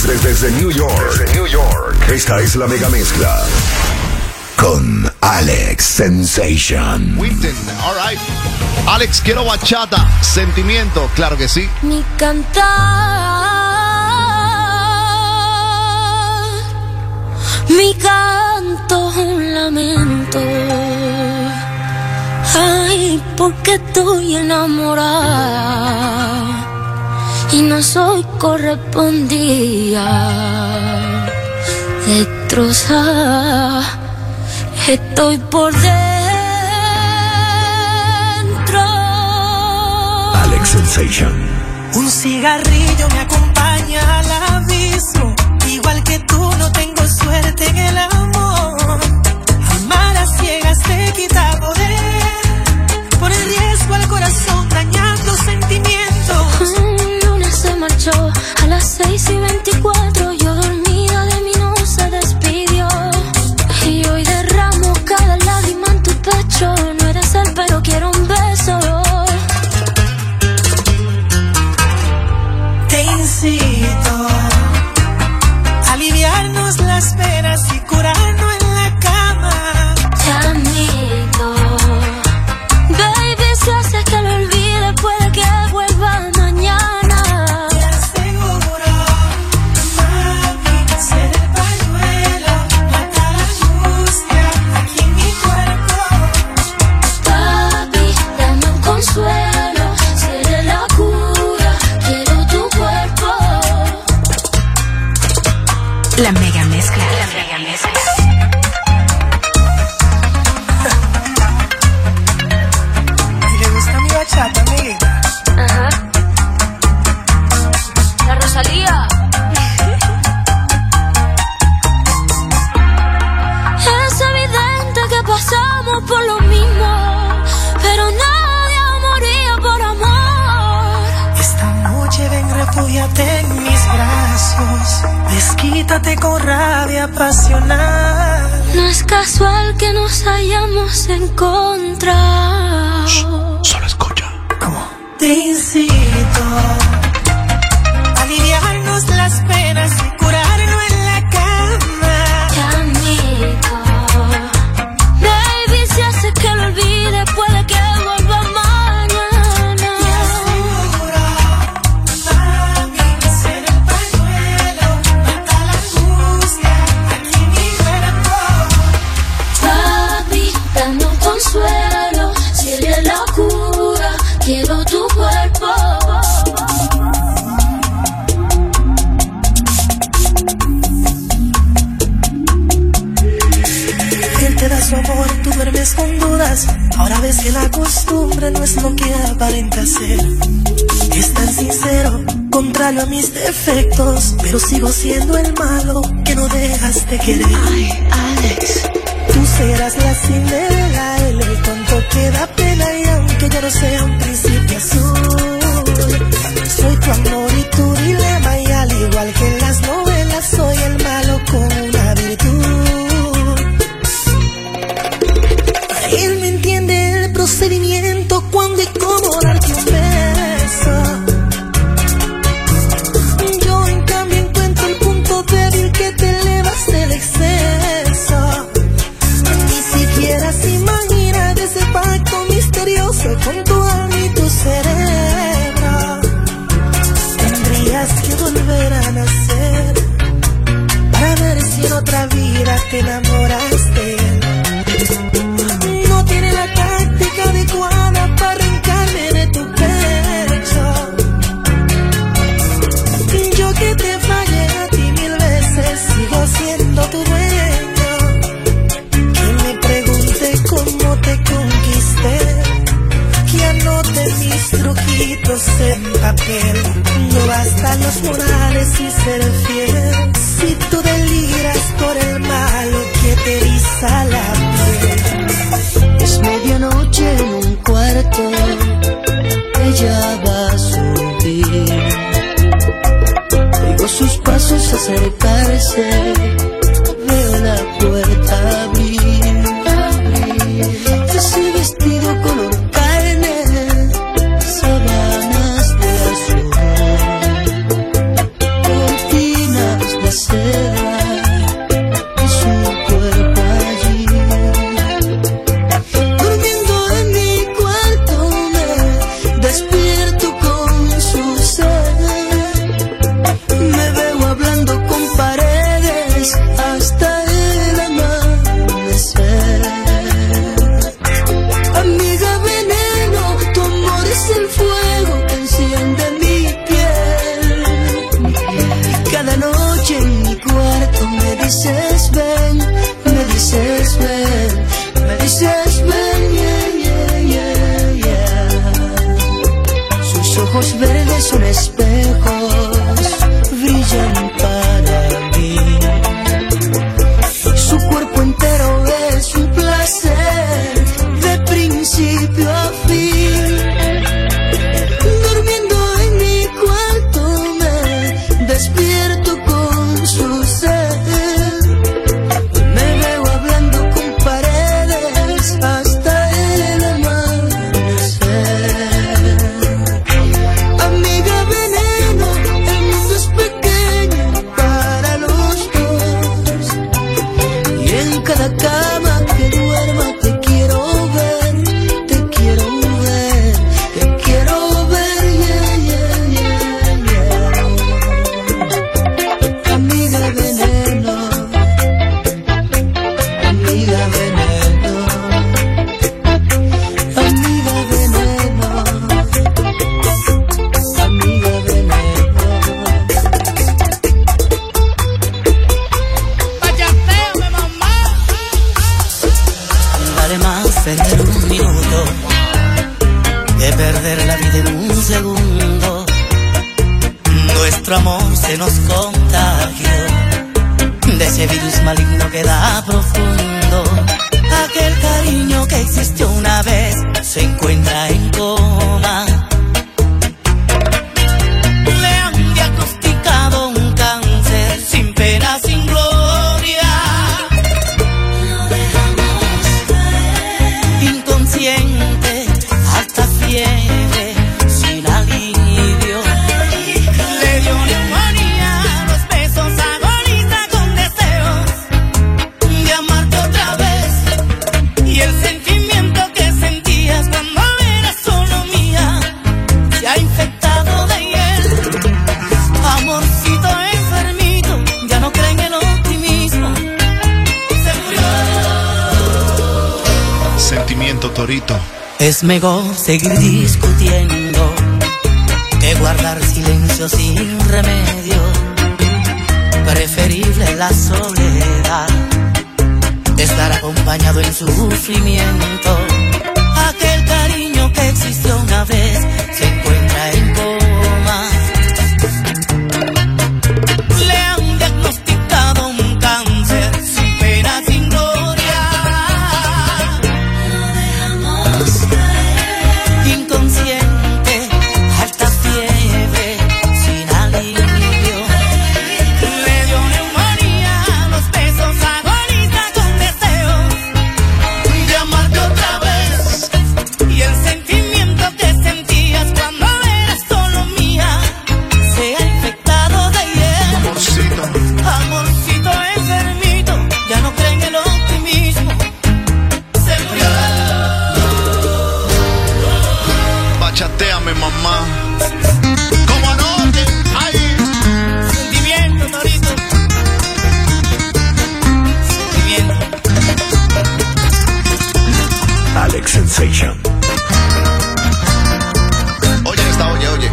Desde New York. Esta es la mega mezcla con Alex Sensation. Winton, all right. Alex, quiero bachata, sentimiento, claro que sí. Mi cantar, mi canto es un lamento. Ay, porque estoy enamorada y no soy correspondida. Destrozada estoy por dentro. Alex Sensation. Un cigarrillo me acompaña al abismo. Igual que tú no tengo suerte en el amor. Amar a ciegas te quita poder. Por el riesgo al corazón dañando sentimientos. El lunes se marchó a las 6:24. Yo dormida de mí no se despidió. Y hoy derramo cada lágrima en tu pecho. No eres él pero quiero un beso. Te incito a aliviarnos las penas y curarnos en la cama. Te admito, baby, si haces que lo olvide puede que vuelva mañana. Te aseguro, mami, ser el pañuelo, mata la angustia aquí en mi cuerpo. Papi, dame un consuelo, seré la cura, quiero tu cuerpo. La mega mezcla. La mega mezcla. ¿Y le gusta mi bachata, amiguita? Ajá. La Rosalía. Es evidente que pasamos por lo mismo, pero nadie moría por amor. Esta noche ven, refúgiate en mis brazos. Desquítate con rabia pasional. No es casual que nos hayamos encontrado. Solo escucha. ¿Cómo? Te incito a aliviarnos las penas y curarnos en la cama. Te admito, baby, si haces que lo olvide puede que vuelva mañana. Te aseguro, mami, ser el pañuelo, mata la angustia aquí en mi cuerpo. Papi, dame un consuelo, si eres la cura, quiero tu cuerpo. Él te da su amor, tú duermes con dudas. Ahora ves que la costumbre no es lo que aparenta ser. Es tan sincero, contrario a mis defectos, pero sigo siendo el malo que no dejas de querer. Ay, Alex. Tú serás la Cinderela, él el tonto que da pena. Y aunque yo no sea un príncipe azul, soy tu amor y tu dilema. Y al igual que en las novelas, soy el malo con una virtud. Él me entiende el procedimiento, cuándo y cómo darte un beso. Yo en cambio encuentro el punto débil que te elevas del exceso. Ni siquiera se imagina de ese pacto misterioso con tu alma y tu cerebro. Tendrías que volver a nacer para ver si en otra vida te enamoras de él. No tiene la táctica adecuada para arrancarme de tu pecho. Yo que te fallé a ti 1000 veces, sigo siendo tu dueño. Que me pregunte cómo te conquisté, que anote mis truquitos en papel. No bastan los morales y ser fiel, si tú deliras por el malo que te eriza la piel. Es medianoche en un cuarto, ella va a subir. Oigo sus pasos acercarse, veo la puerta abrir. Ese vestido color carne, sábanas de azul, cortinas cada noche en mi cuarto me dices ven, me dices ven, me dices ven, yeah, yeah, yeah, yeah. Sus ojos verdes son espejos, brillan para mí. Su cuerpo entero es un placer de principio a fin. Durmiendo en mi cuarto me despierto con su ser. Me veo hablando con paredes hasta el amanecer. Amiga veneno, el mundo es pequeño para los dos. Y en cada cama que duerma te quiero ver, te quiero ver, te quiero ver, yeah, yeah, yeah, yeah. Amiga veneno, amiga veneno, amiga veneno, amiga veneno. Vale más perder un minuto que perder la vida en un segundo. Nuestro amor se nos contagió de ese virus maligno que da profundo. Aquel cariño que existió una vez se encuentra en coma. Le han diagnosticado un cáncer sin pena, sin gloria. Inconsciente, hasta fiebre, sin alivio. Le dio neumonía, los besos agoniza con deseos de amarte otra vez. Y el sentimiento que sentías cuando eras solo mía se ha infectado de hiel. Amorcito enfermito, ya no cree en el optimismo. Se murió. Sentimiento, Torito. Es mejor seguir discutiendo que guardar silencio sin remedio. Preferible la soledad, estar acompañado en sufrimiento. Aquel cariño que existió una vez se encuentra en coma. Le han diagnosticado un cáncer sin pena, sin gloria. Inconsciente, alta fiebre, sin alivio. Le dio neumonía, los besos agoniza con deseos de amarte otra vez. Y el sentimiento que sentías cuando eras solo mía se ha infectado de hiel. Amorcito. Amorcito enfermito, ya no cree en el optimismo. Se murió. Bachateame, mamá. Como anoche. Ay. Sentimiento, Torito. Sentimiento. Alex Sensation. Oye esta, oye.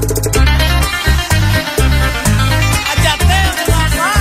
Achateo de mamá.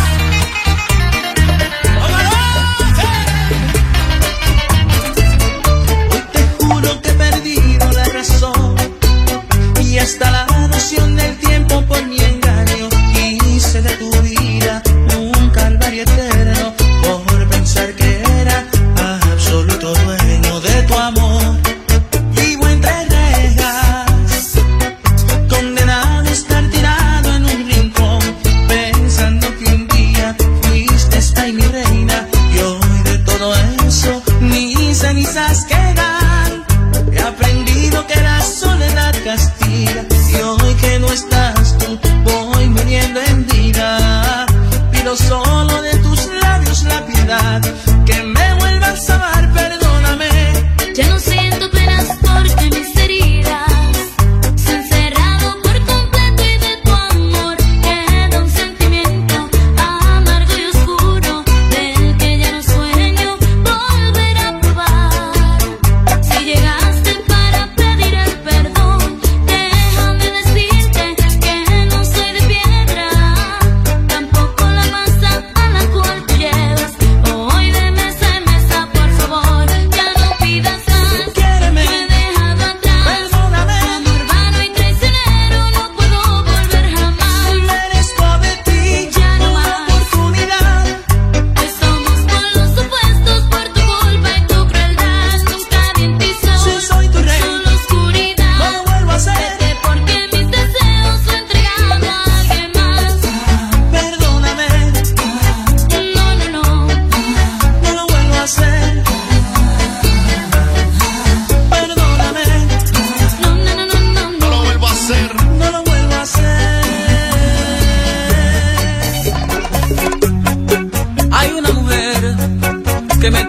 Hoy te juro que he perdido la razón y hasta la noción del tiempo por mi engaño. Hice de tu vida un calvario eterno por pensar que era absoluto dueño de tu amor. Vivo entre rejas, condenado a estar tirado en un rincón, pensando que un día fuiste ay mi reina. Y hoy de todo eso ni cenizas quedan. He aprendido que la soledad castiga y hoy que no estás tú voy muriendo en vida. Pido solo de tus labios la piedad, que me vuelvas a amar, perdóname. Ya no siento penas porque mis heridas se han cerrado por completo y de tu amor queda un sentimiento amargo y oscuro del que ya no sueño volver a probar. Si llegaste para pedir el perdón, déjame decirte que no soy de piedra.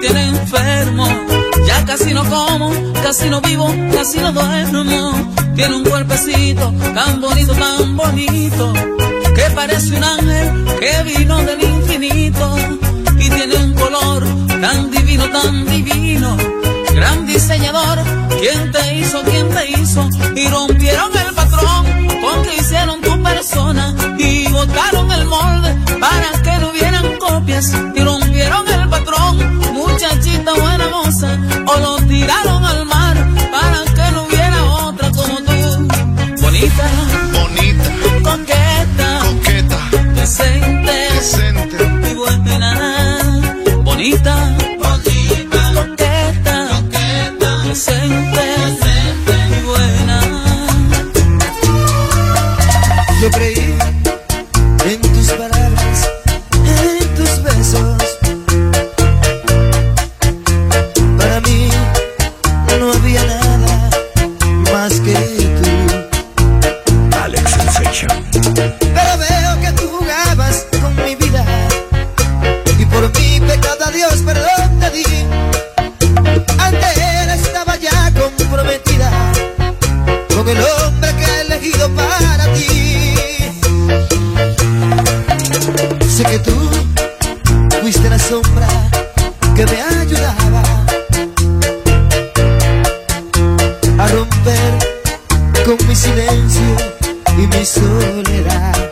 tiene enfermo. Ya casi no como, casi no vivo, casi no duermo. Tiene un cuerpecito tan bonito, que parece un ángel que vino del infinito. Y tiene un color tan divino, gran diseñador. ¿Quién te hizo? Y rompieron el patrón con que hicieron tu persona y botaron el molde para que no hubieran copias. Y rompieron el patrón, muchachita buena moza, o lo tiraron al mar para que no hubiera otra como tú. Bonita, coqueta, decente y buena. Bonita, coqueta, decente y buena. Yo creí en tus palabras, en tus besos. Para mí no había nada más que tú, Alex Sensation. pero veo que tú jugabas con mi vida y por mi pecado a Dios perdón te di. Ante él estaba ya comprometida con el hombre que he elegido para ti. Sé que tú fuiste la sombra que me ayudaba a romper con mi silencio y mi soledad.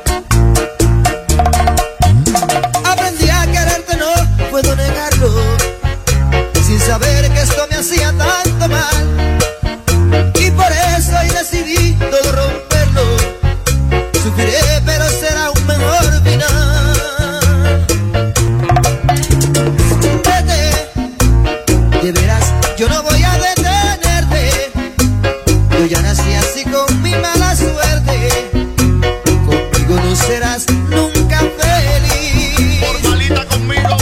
Aprendí a quererte, no puedo negarlo, sin saber que esto me hacía tanto mal. Y por eso hoy decidí todo romperlo. Sufriré, pero será un mejor final. Vete, de veras, yo no voy a detenerte. Yo ya nací así con mi mala suerte. Conmigo no serás nunca feliz. Por malita conmigo.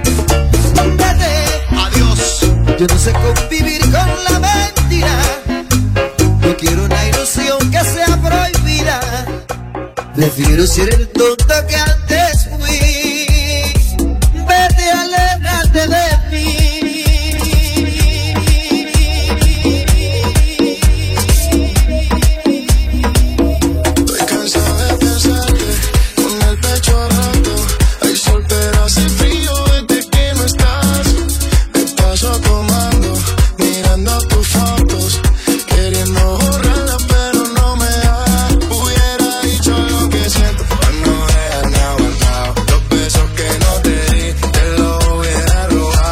Vete, Adiós. yo no sé convivir con la mentira. No quiero una ilusión que sea prohibida. Prefiero ser el tonto que antes fui. Vete, aléjate de mí. Estoy cansado de pensarte con el pecho roto. Hay sol pero hace frío desde que no estás. Me paso tomando, mirando tus fotos, queriendo borrarlas pero no me da. Hubiera dicho lo que siento cuando dejarme aguantado. Los besos que no te di, te los hubiera robado.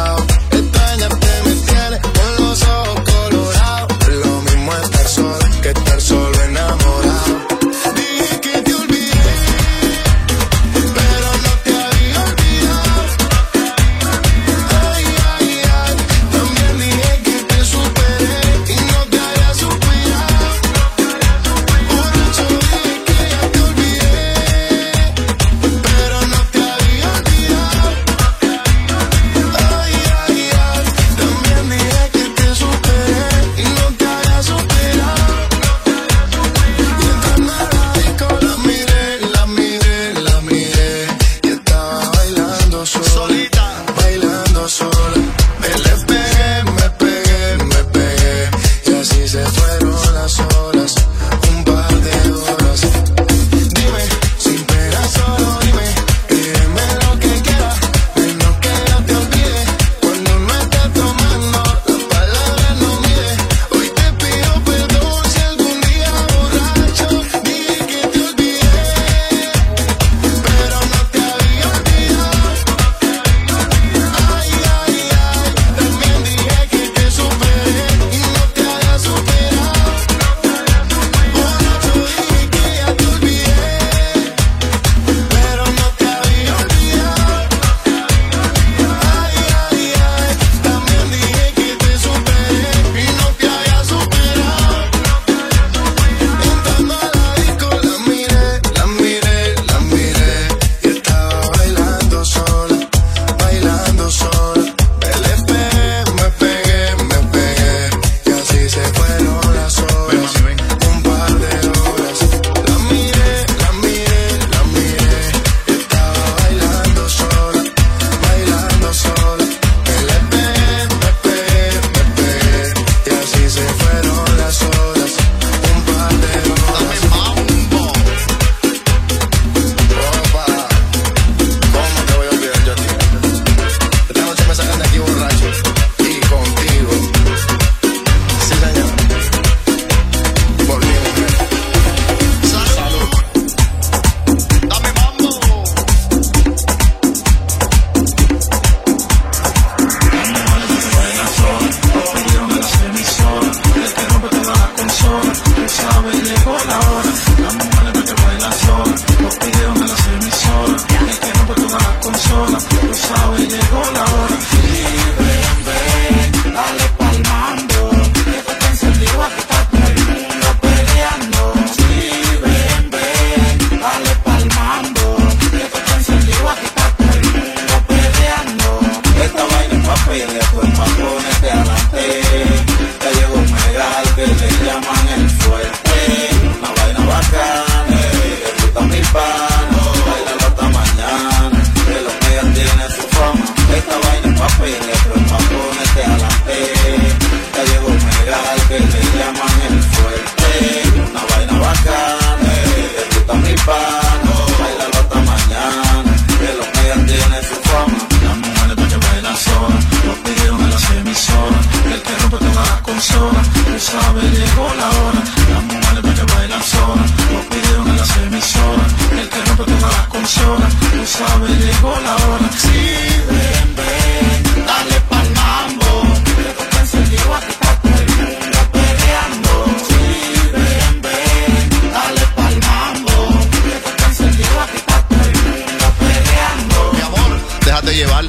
consola. Tú sabes, llegó la hora. Sí, ven, ven, dale pa'l mambo. Que tú te encendido aquí pa' todo el mundo peleando. Sí, ven, ven, dale pa'l mambo. Que tú te encendido aquí pa' todo el mundo peleando. Mi amor, déjate llevar.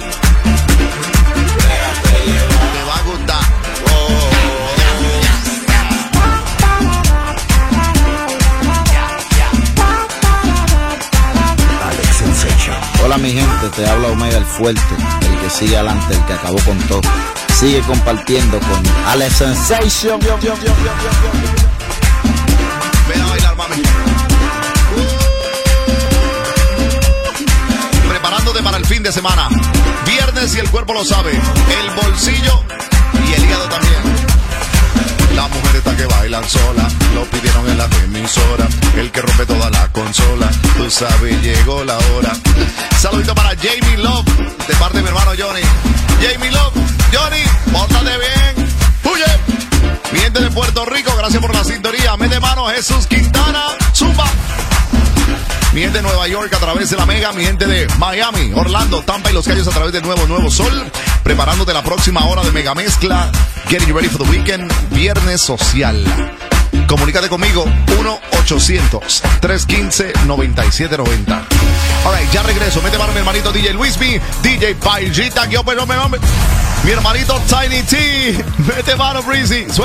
Te va a gustar. Alex Sensation. Hola mi gente, te habla Omega el Fuerte, el que sigue adelante, el que acabó con todo. Sigue compartiendo con Alex Sensation. Ven a bailar, mami. Preparándote para el fin de semana. Viernes y el cuerpo lo sabe. El bolsillo y el hígado también. Las mujeres estas que bailan sola, lo pidieron en la emisora. El que rompe toda la consola, tú sabes, llegó la hora. Saludito para Jamie Love, de parte de mi hermano Johnny. Jamie Love, Johnny, pórtate bien. Huye. Mi gente de Puerto Rico, gracias por la sintonía. Mete mano, Jesús Quintana, Zumba. Mi gente de Nueva York a través de la Mega, mi gente de Miami, Orlando, Tampa y Los Cayos a través del Nuevo Sol, preparándote la próxima hora de Mega Mezcla, getting you ready for the weekend, Viernes Social. Comunícate conmigo, 1-800-315-9790. Alright, ya regreso, mete mano mi hermanito DJ Luismi, DJ Paillita, que hombre, mi hermanito Tiny T, mete mano Breezy.